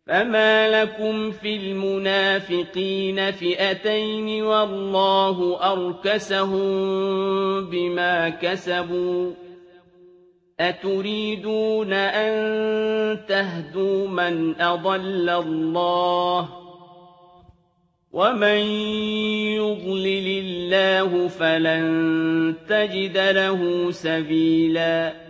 فما لكم في المنافقين فئتين والله أركسهم بما كسبوا أتريدون أن تهدوا من أضل الله ومن يضلل الله فلن تجد له سبيلا